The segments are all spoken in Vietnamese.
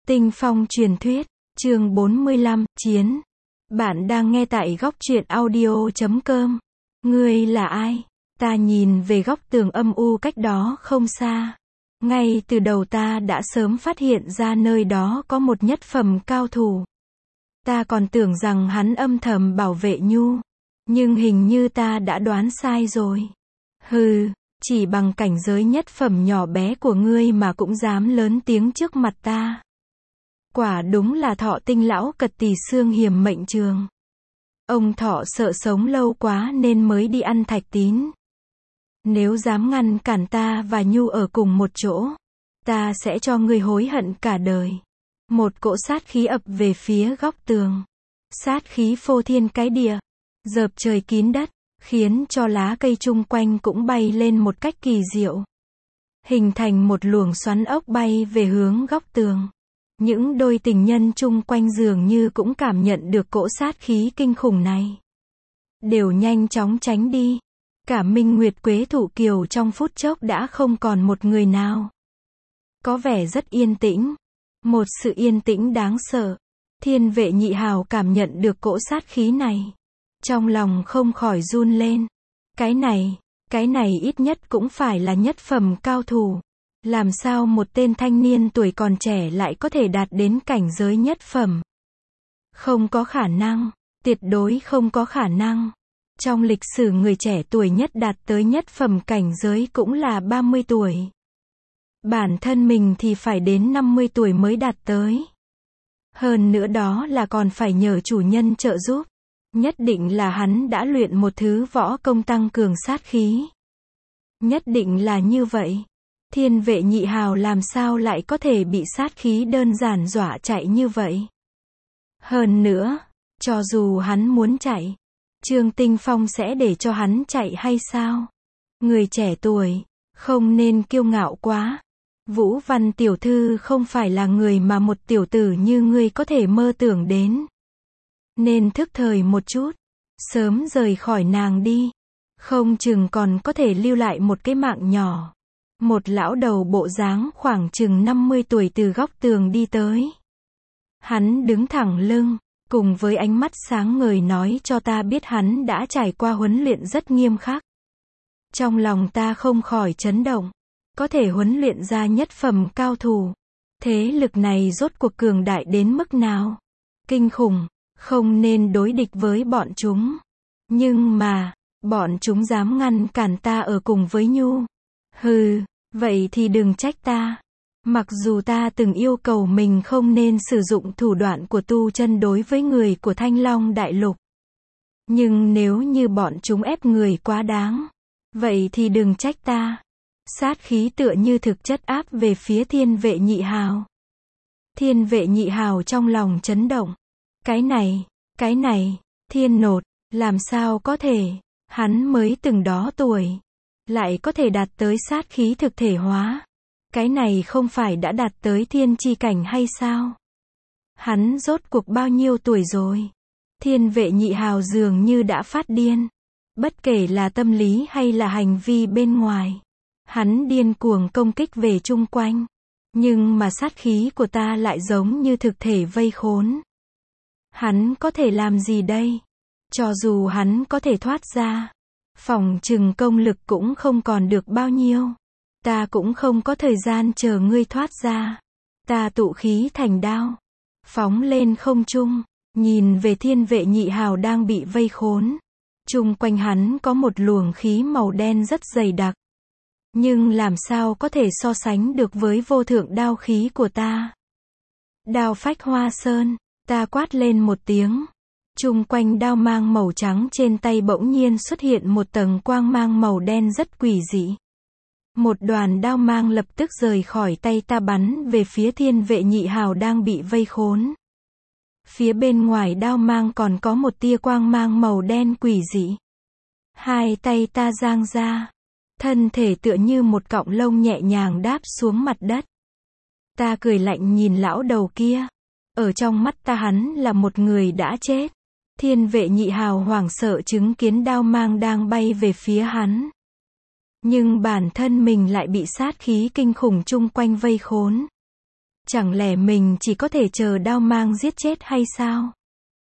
Tinh Phong truyền thuyết, chương 45, Chiến. Bạn đang nghe tại góc truyện audio.com. Ngươi là ai? Ta nhìn về góc tường âm u cách đó không xa. Ngay từ đầu ta đã sớm phát hiện ra nơi đó có một nhất phẩm cao thủ. Ta còn tưởng rằng hắn âm thầm bảo vệ Nhu. Nhưng hình như ta đã đoán sai rồi. Hừ, chỉ bằng cảnh giới nhất phẩm nhỏ bé của ngươi mà cũng dám lớn tiếng trước mặt ta. Quả đúng là Thọ Tinh lão cật tỳ xương hiểm mệnh trường. Ông Thọ sợ sống lâu quá nên mới đi ăn thạch tín. Nếu dám ngăn cản ta và Nhu ở cùng một chỗ, ta sẽ cho ngươi hối hận cả đời. Một cỗ sát khí ập về phía góc tường. Sát khí phô thiên cái địa, dợp trời kín đất, khiến cho lá cây chung quanh cũng bay lên một cách kỳ diệu. Hình thành một luồng xoắn ốc bay về hướng góc tường. Những đôi tình nhân chung quanh dường như cũng cảm nhận được cỗ sát khí kinh khủng này. Đều nhanh chóng tránh đi. Cả Minh Nguyệt Quế Thụ Kiều trong phút chốc đã không còn một người nào. Có vẻ rất yên tĩnh. Một sự yên tĩnh đáng sợ. Thiên Vệ Nhị Hào cảm nhận được cỗ sát khí này. Trong lòng không khỏi run lên. Cái này ít nhất cũng phải là nhất phẩm cao thủ. Làm sao một tên thanh niên tuổi còn trẻ lại có thể đạt đến cảnh giới nhất phẩm? Không có khả năng, tuyệt đối không có khả năng. Trong lịch sử người trẻ tuổi nhất đạt tới nhất phẩm cảnh giới cũng là 30 tuổi. Bản thân mình thì phải đến 50 tuổi mới đạt tới. Hơn nữa đó là còn phải nhờ chủ nhân trợ giúp. Nhất định là hắn đã luyện một thứ võ công tăng cường sát khí. Nhất định là như vậy. Thiên Vệ Nhị Hào làm sao lại có thể bị sát khí đơn giản dọa chạy như vậy? Hơn nữa, cho dù hắn muốn chạy, Trương Tinh Phong sẽ để cho hắn chạy hay sao? Người trẻ tuổi, không nên kiêu ngạo quá. Vũ Văn tiểu thư không phải là người mà một tiểu tử như ngươi có thể mơ tưởng đến. Nên thức thời một chút, sớm rời khỏi nàng đi. Không chừng còn có thể lưu lại một cái mạng nhỏ. Một lão đầu bộ dáng khoảng chừng 50 tuổi từ góc tường đi tới. Hắn đứng thẳng lưng, cùng với ánh mắt sáng ngời nói cho ta biết hắn đã trải qua huấn luyện rất nghiêm khắc. Trong lòng ta không khỏi chấn động. Có thể huấn luyện ra nhất phẩm cao thủ. Thế lực này rốt cuộc cường đại đến mức nào? Kinh khủng, không nên đối địch với bọn chúng. Nhưng mà, bọn chúng dám ngăn cản ta ở cùng với Nhu. Hừ, vậy thì đừng trách ta. Mặc dù ta từng yêu cầu mình không nên sử dụng thủ đoạn của tu chân đối với người của Thanh Long Đại Lục. Nhưng nếu như bọn chúng ép người quá đáng, vậy thì đừng trách ta. Sát khí tựa như thực chất áp về phía Thiên Vệ Nhị Hào. Thiên Vệ Nhị Hào trong lòng chấn động. Cái này, thiên nột, làm sao có thể, hắn mới từng đó tuổi. Lại có thể đạt tới sát khí thực thể hóa. Cái này không phải đã đạt tới thiên chi cảnh hay sao? Hắn rốt cuộc bao nhiêu tuổi rồi? Thiên Vệ Nhị Hào dường như đã phát điên. Bất kể là tâm lý hay là hành vi bên ngoài. Hắn điên cuồng công kích về chung quanh. Nhưng mà sát khí của ta lại giống như thực thể vây khốn. Hắn có thể làm gì đây? Cho dù hắn có thể thoát ra, phòng chừng công lực cũng không còn được bao nhiêu. Ta cũng không có thời gian chờ ngươi thoát ra. Ta tụ khí thành đao, phóng lên không trung, nhìn về Thiên Vệ Nhị Hào đang bị vây khốn. Chung quanh hắn có một luồng khí màu đen rất dày đặc. Nhưng làm sao có thể so sánh được với vô thượng đao khí của ta? Đao phách hoa sơn, ta quát lên một tiếng. Chung quanh đao mang màu trắng trên tay bỗng nhiên xuất hiện một tầng quang mang màu đen rất quỷ dị. Một đoàn đao mang lập tức rời khỏi tay ta bắn về phía Thiên Vệ Nhị Hào đang bị vây khốn. Phía bên ngoài đao mang còn có một tia quang mang màu đen quỷ dị. Hai tay ta giang ra. Thân thể tựa như một cọng lông nhẹ nhàng đáp xuống mặt đất. Ta cười lạnh nhìn lão đầu kia. Ở trong mắt ta hắn là một người đã chết. Thiên Vệ Nhị Hào hoảng sợ chứng kiến đao mang đang bay về phía hắn. Nhưng bản thân mình lại bị sát khí kinh khủng chung quanh vây khốn. Chẳng lẽ mình chỉ có thể chờ đao mang giết chết hay sao?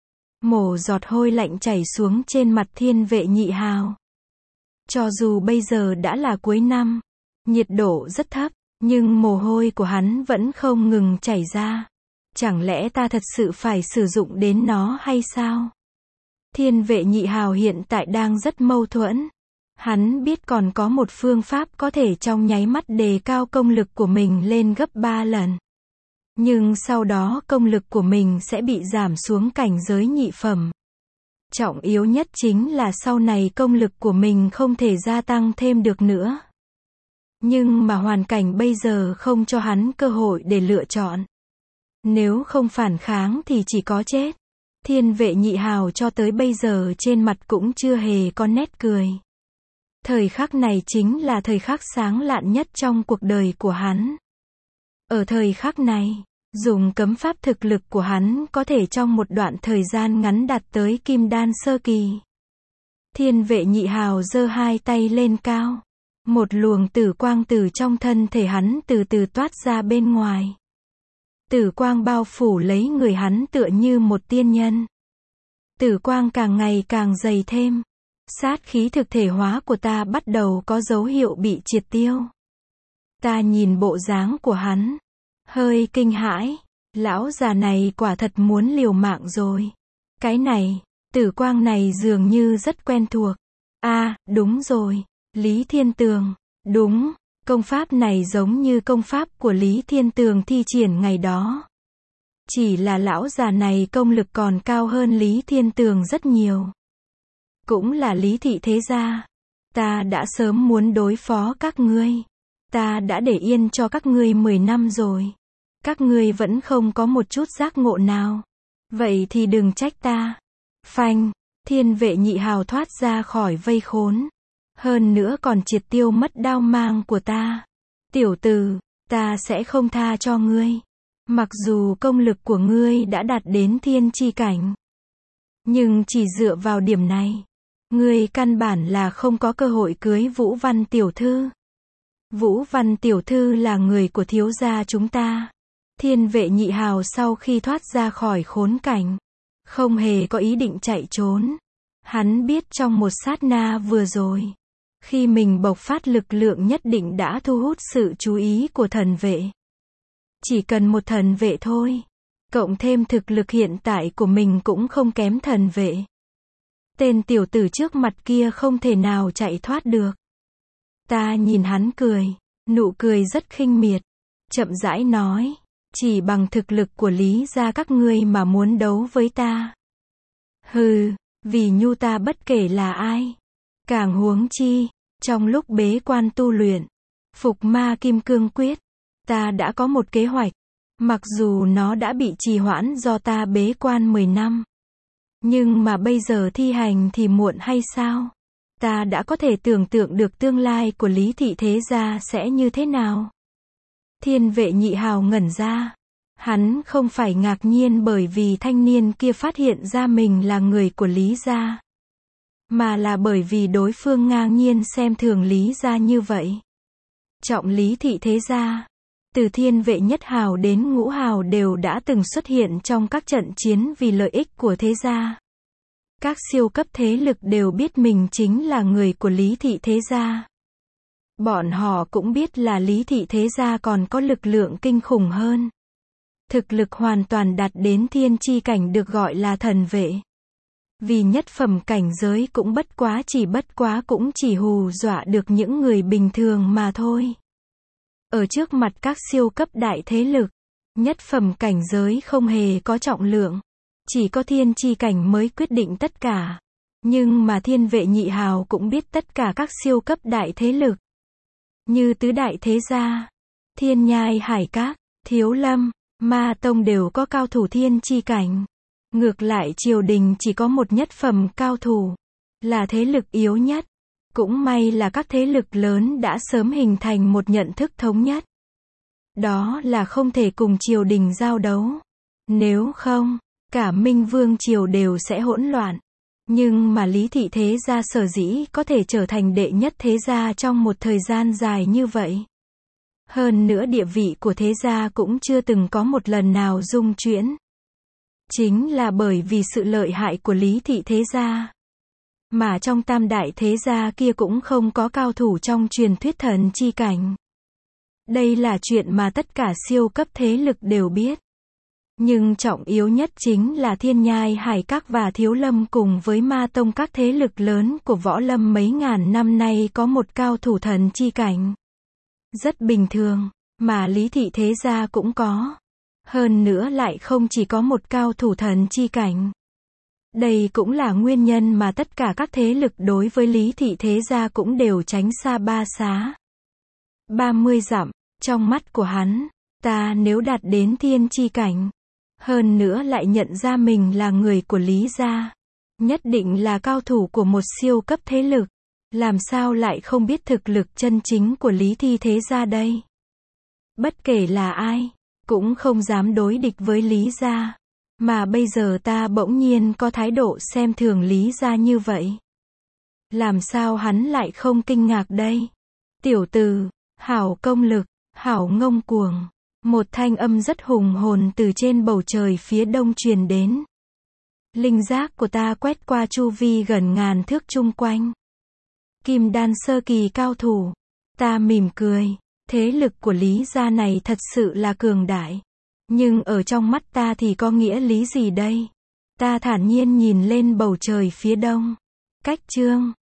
Mổ giọt hôi lạnh chảy xuống trên mặt Thiên Vệ Nhị Hào. Cho dù bây giờ đã là cuối năm, nhiệt độ rất thấp, nhưng mồ hôi của hắn vẫn không ngừng chảy ra. Chẳng lẽ ta thật sự phải sử dụng đến nó hay sao? Thiên Vệ Nhị Hào hiện tại đang rất mâu thuẫn. Hắn biết còn có một phương pháp có thể trong nháy mắt đề cao công lực của mình lên gấp 3 lần. Nhưng sau đó công lực của mình sẽ bị giảm xuống cảnh giới nhị phẩm. Trọng yếu nhất chính là sau này công lực của mình không thể gia tăng thêm được nữa. Nhưng mà hoàn cảnh bây giờ không cho hắn cơ hội để lựa chọn. Nếu không phản kháng thì chỉ có chết. Thiên Vệ Nhị Hào cho tới bây giờ trên mặt cũng chưa hề có nét cười. Thời khắc này chính là thời khắc sáng lạn nhất trong cuộc đời của hắn. Ở thời khắc này, dùng cấm pháp thực lực của hắn có thể trong một đoạn thời gian ngắn đạt tới Kim Đan sơ kỳ. Thiên Vệ Nhị Hào giơ hai tay lên cao. Một luồng tử quang từ trong thân thể hắn từ từ toát ra bên ngoài. Tử quang bao phủ lấy người hắn tựa như một tiên nhân. Tử quang càng ngày càng dày thêm. Sát khí thực thể hóa của ta bắt đầu có dấu hiệu bị triệt tiêu. Ta nhìn bộ dáng của hắn, hơi kinh hãi. Lão già này quả thật muốn liều mạng rồi. Cái này, tử quang này dường như rất quen thuộc. Đúng rồi, Lý Thiên Tường. Đúng, công pháp này giống như công pháp của Lý Thiên Tường thi triển ngày đó. Chỉ là lão già này công lực còn cao hơn Lý Thiên Tường rất nhiều. Cũng là Lý thị thế gia. Ta đã sớm muốn đối phó các ngươi. Ta đã để yên cho các ngươi 10 năm rồi. Các ngươi vẫn không có một chút giác ngộ nào. Vậy thì đừng trách ta. Phanh, Thiên Vệ Nhị Hào thoát ra khỏi vây khốn. Hơn nữa còn triệt tiêu mất đao mang của ta. Tiểu tử, ta sẽ không tha cho ngươi. Mặc dù công lực của ngươi đã đạt đến thiên chi cảnh. Nhưng chỉ dựa vào điểm này, ngươi căn bản là không có cơ hội cưới Vũ Văn tiểu thư. Vũ Văn tiểu thư là người của thiếu gia chúng ta. Thiên Vệ Nhị Hào sau khi thoát ra khỏi khốn cảnh, không hề có ý định chạy trốn. Hắn biết trong một sát na vừa rồi, khi mình bộc phát lực lượng nhất định đã thu hút sự chú ý của thần vệ. Chỉ cần một thần vệ thôi, cộng thêm thực lực hiện tại của mình cũng không kém thần vệ. Tên tiểu tử trước mặt kia không thể nào chạy thoát được. Ta nhìn hắn cười, nụ cười rất khinh miệt, chậm rãi nói, chỉ bằng thực lực của Lý gia các ngươi mà muốn đấu với ta. Hừ, vì nhu ta bất kể là ai. Càng huống chi, trong lúc bế quan tu luyện, Phục Ma Kim Cương Quyết, ta đã có một kế hoạch. Mặc dù nó đã bị trì hoãn do ta bế quan 10 năm. Nhưng mà bây giờ thi hành thì muộn hay sao? Ta đã có thể tưởng tượng được tương lai của Lý thị thế gia sẽ như thế nào. Thiên Vệ Nhị Hào ngẩn ra. Hắn không phải ngạc nhiên bởi vì thanh niên kia phát hiện ra mình là người của Lý gia, mà là bởi vì đối phương ngang nhiên xem thường Lý gia như vậy. Trọng Lý thị thế gia, từ Thiên Vệ nhất hào đến ngũ hào đều đã từng xuất hiện trong các trận chiến vì lợi ích của thế gia. Các siêu cấp thế lực đều biết mình chính là người của Lý thị thế gia. Bọn họ cũng biết là Lý thị thế gia còn có lực lượng kinh khủng hơn. Thực lực hoàn toàn đạt đến thiên chi cảnh được gọi là thần vệ. Vì nhất phẩm cảnh giới cũng bất quá cũng chỉ hù dọa được những người bình thường mà thôi. Ở trước mặt các siêu cấp đại thế lực, nhất phẩm cảnh giới không hề có trọng lượng. Chỉ có thiên chi cảnh mới quyết định tất cả. Nhưng mà Thiên Vệ Nhị Hào cũng biết tất cả các siêu cấp đại thế lực. Như tứ đại thế gia, Thiên Nhai Hải Các, Thiếu Lâm, Ma Tông đều có cao thủ thiên chi cảnh. Ngược lại triều đình chỉ có một nhất phẩm cao thủ, là thế lực yếu nhất. Cũng may là các thế lực lớn đã sớm hình thành một nhận thức thống nhất. Đó là không thể cùng triều đình giao đấu. Nếu không, cả Minh Vương triều đều sẽ hỗn loạn. Nhưng mà Lý thị thế gia sở dĩ có thể trở thành đệ nhất thế gia trong một thời gian dài như vậy. Hơn nữa địa vị của thế gia cũng chưa từng có một lần nào rung chuyển. Chính là bởi vì sự lợi hại của Lý thị thế gia. Mà trong tam đại thế gia kia cũng không có cao thủ trong truyền thuyết thần chi cảnh. Đây là chuyện mà tất cả siêu cấp thế lực đều biết. Nhưng trọng yếu nhất chính là Thiên Nhai Hải Các và Thiếu Lâm cùng với Ma Tông, các thế lực lớn của võ lâm mấy ngàn năm nay có một cao thủ thần chi cảnh. Rất bình thường, mà Lý thị thế gia cũng có. Hơn nữa lại không chỉ có một cao thủ thần chi cảnh. Đây cũng là nguyên nhân mà tất cả các thế lực đối với Lý thị thế gia cũng đều tránh xa ba xá. 30 dặm, trong mắt của hắn, ta nếu đạt đến thiên chi cảnh, hơn nữa lại nhận ra mình là người của Lý gia, nhất định là cao thủ của một siêu cấp thế lực, làm sao lại không biết thực lực chân chính của Lý thị thế gia đây. Bất kể là ai, cũng không dám đối địch với Lý gia. Mà bây giờ ta bỗng nhiên có thái độ xem thường Lý gia như vậy. Làm sao hắn lại không kinh ngạc đây? Tiểu tử, hảo công lực, hảo ngông cuồng. Một thanh âm rất hùng hồn từ trên bầu trời phía đông truyền đến. Linh giác của ta quét qua chu vi gần ngàn thước chung quanh. Kim đan sơ kỳ cao thủ. Ta mỉm cười. Thế lực của Lý gia này thật sự là cường đại. Nhưng ở trong mắt ta thì có nghĩa lý gì đây? Ta thản nhiên nhìn lên bầu trời phía đông. Cách chương